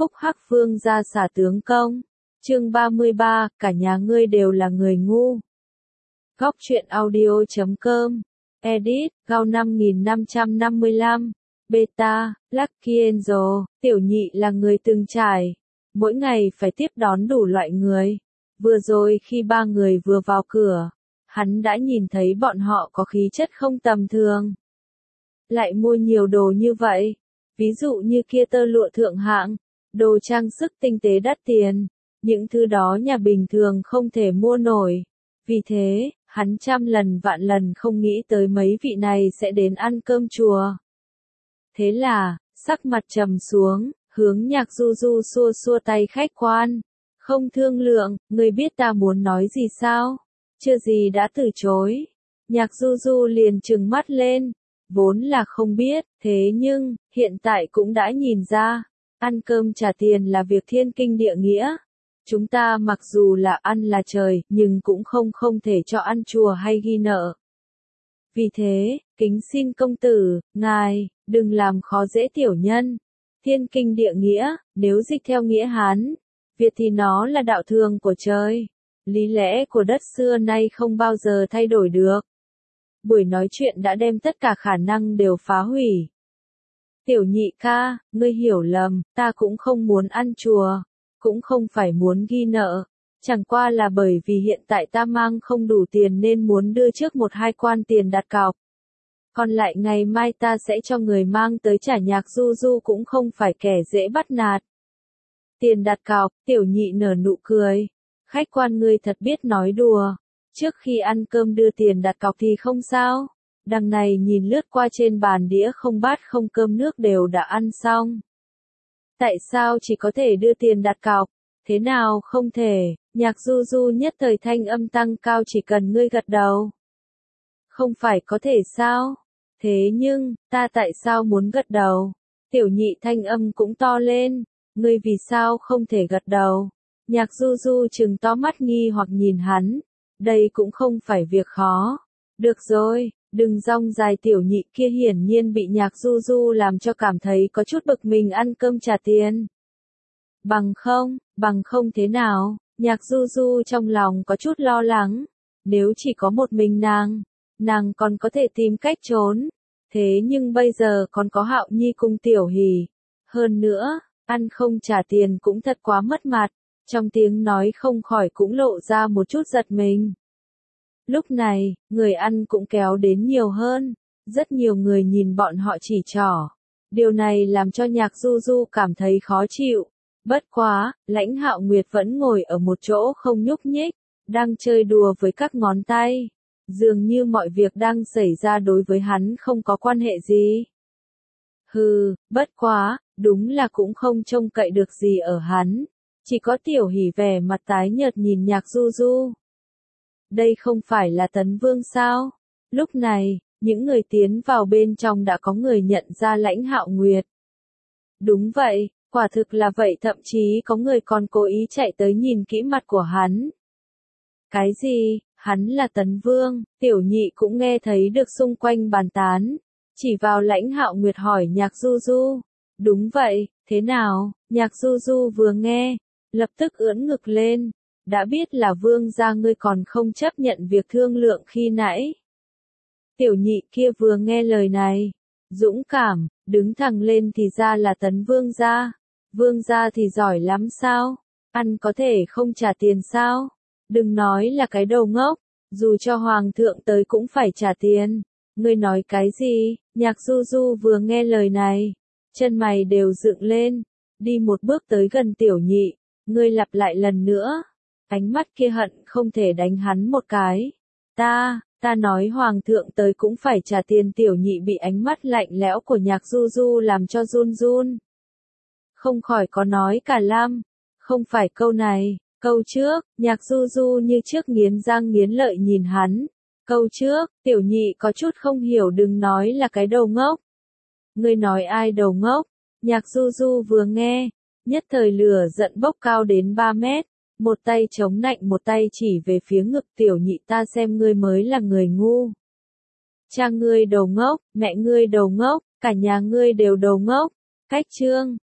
Phúc Hắc Vương ra xả tướng công. Chương 33, cả nhà ngươi đều là người ngu. Góc truyện audio.com. Edit, Gao 5555. Beta, Lucky Angel, tiểu nhị là người từng trải. Mỗi ngày phải tiếp đón đủ loại người. Vừa rồi khi ba người vừa vào cửa, hắn đã nhìn thấy bọn họ có khí chất không tầm thường. Lại mua nhiều đồ như vậy. Ví dụ như kia tơ lụa thượng hạng, đồ trang sức tinh tế đắt tiền. Những thứ đó nhà bình thường không thể mua nổi. Vì thế, hắn trăm lần vạn lần không nghĩ tới mấy vị này sẽ đến ăn cơm chùa. Thế là, sắc mặt trầm xuống, hướng Nhạc Du Du xua xua tay khách quan. Không thương lượng, ngươi biết ta muốn nói gì sao? Chưa gì đã từ chối. Nhạc Du Du liền trừng mắt lên. Vốn là không biết, thế nhưng, hiện tại cũng đã nhìn ra. Ăn cơm trả tiền là việc thiên kinh địa nghĩa. Chúng ta mặc dù là ăn là trời, nhưng cũng không thể cho ăn chùa hay ghi nợ. Vì thế, kính xin công tử, ngài, đừng làm khó dễ tiểu nhân. Thiên kinh địa nghĩa, nếu dịch theo nghĩa Hán, Việt thì nó là đạo thường của trời. Lý lẽ của đất xưa nay không bao giờ thay đổi được. Buổi nói chuyện đã đem tất cả khả năng đều phá hủy. Tiểu nhị ca, ngươi hiểu lầm, ta cũng không muốn ăn chùa, cũng không phải muốn ghi nợ, chẳng qua là bởi vì hiện tại ta mang không đủ tiền nên muốn đưa trước 1-2 quan tiền đặt cọc. Còn lại ngày mai ta sẽ cho người mang tới trả. Nhạc Du Du cũng không phải kẻ dễ bắt nạt. Tiền đặt cọc, tiểu nhị nở nụ cười. Khách quan ngươi thật biết nói đùa. Trước khi ăn cơm đưa tiền đặt cọc thì không sao. Đằng này nhìn lướt qua trên bàn đĩa không bát không cơm nước đều đã ăn xong. Tại sao chỉ có thể đưa tiền đặt cọc? Thế nào không thể? Nhạc Du Du nhất thời thanh âm tăng cao, chỉ cần ngươi gật đầu. Không phải có thể sao? Thế nhưng, ta tại sao muốn gật đầu? Tiểu nhị thanh âm cũng to lên. Ngươi vì sao không thể gật đầu? Nhạc Du Du trừng to mắt nghi hoặc nhìn hắn. Đây cũng không phải việc khó. Được rồi, đừng rong dài. Tiểu nhị kia hiển nhiên bị Nhạc Du Du làm cho cảm thấy có chút bực mình. Ăn cơm trả tiền. Bằng không thế nào? Nhạc Du Du trong lòng có chút lo lắng. Nếu chỉ có một mình nàng còn có thể tìm cách trốn. Thế nhưng bây giờ còn có Hạo Nhi cùng Tiểu Hỷ. Hơn nữa, ăn không trả tiền cũng thật quá mất mặt. Trong tiếng nói không khỏi cũng lộ ra một chút giật mình. Lúc này, người ăn cũng kéo đến nhiều hơn. Rất nhiều người nhìn bọn họ chỉ trỏ. Điều này làm cho Nhạc Du Du cảm thấy khó chịu. Bất quá, Lãnh Hạo Nguyệt vẫn ngồi ở một chỗ không nhúc nhích, đang chơi đùa với các ngón tay. Dường như mọi việc đang xảy ra đối với hắn không có quan hệ gì. Hừ, bất quá, đúng là cũng không trông cậy được gì ở hắn. Chỉ có Tiểu Hỷ vẻ mặt tái nhợt nhìn Nhạc Du Du. Đây không phải là Tấn Vương sao? Lúc này, những người tiến vào bên trong đã có người nhận ra Lãnh Hạo Nguyệt. Đúng vậy, quả thực là vậy, thậm chí có người còn cố ý chạy tới nhìn kỹ mặt của hắn. Cái gì? Hắn là Tấn Vương? Tiểu nhị cũng nghe thấy được xung quanh bàn tán. Chỉ vào Lãnh Hạo Nguyệt hỏi Nhạc Du Du. Đúng vậy, thế nào? Nhạc Du Du vừa nghe, lập tức ưỡn ngực lên. Đã biết là vương gia, ngươi còn không chấp nhận việc thương lượng khi nãy. Tiểu nhị kia vừa nghe lời này, dũng cảm, đứng thẳng lên. Thì ra là Tấn Vương gia. Vương gia thì giỏi lắm sao? Ăn có thể không trả tiền sao? Đừng nói là cái đầu ngốc, dù cho hoàng thượng tới cũng phải trả tiền. Ngươi nói cái gì? Nhạc Du Du vừa nghe lời này, chân mày đều dựng lên, đi một bước tới gần tiểu nhị. Ngươi lặp lại lần nữa. Ánh mắt kia hận không thể đánh hắn một cái. Ta nói hoàng thượng tới cũng phải trả tiền. Tiểu nhị bị ánh mắt lạnh lẽo của Nhạc Du Du làm cho run run. Không khỏi có nói cả lam. Không phải câu này, câu trước. Nhạc Du Du như trước nghiến răng nghiến lợi nhìn hắn. Câu trước, tiểu nhị có chút không hiểu. Đừng nói là cái đầu ngốc. Ngươi nói ai đầu ngốc? Nhạc Du Du vừa nghe, nhất thời lửa giận bốc cao đến 3 mét. Một tay chống nạnh, một tay chỉ về phía ngực tiểu nhị. Ta xem ngươi mới là người ngu. Cha ngươi đầu ngốc, mẹ ngươi đầu ngốc, cả nhà ngươi đều đầu ngốc. Cách chương.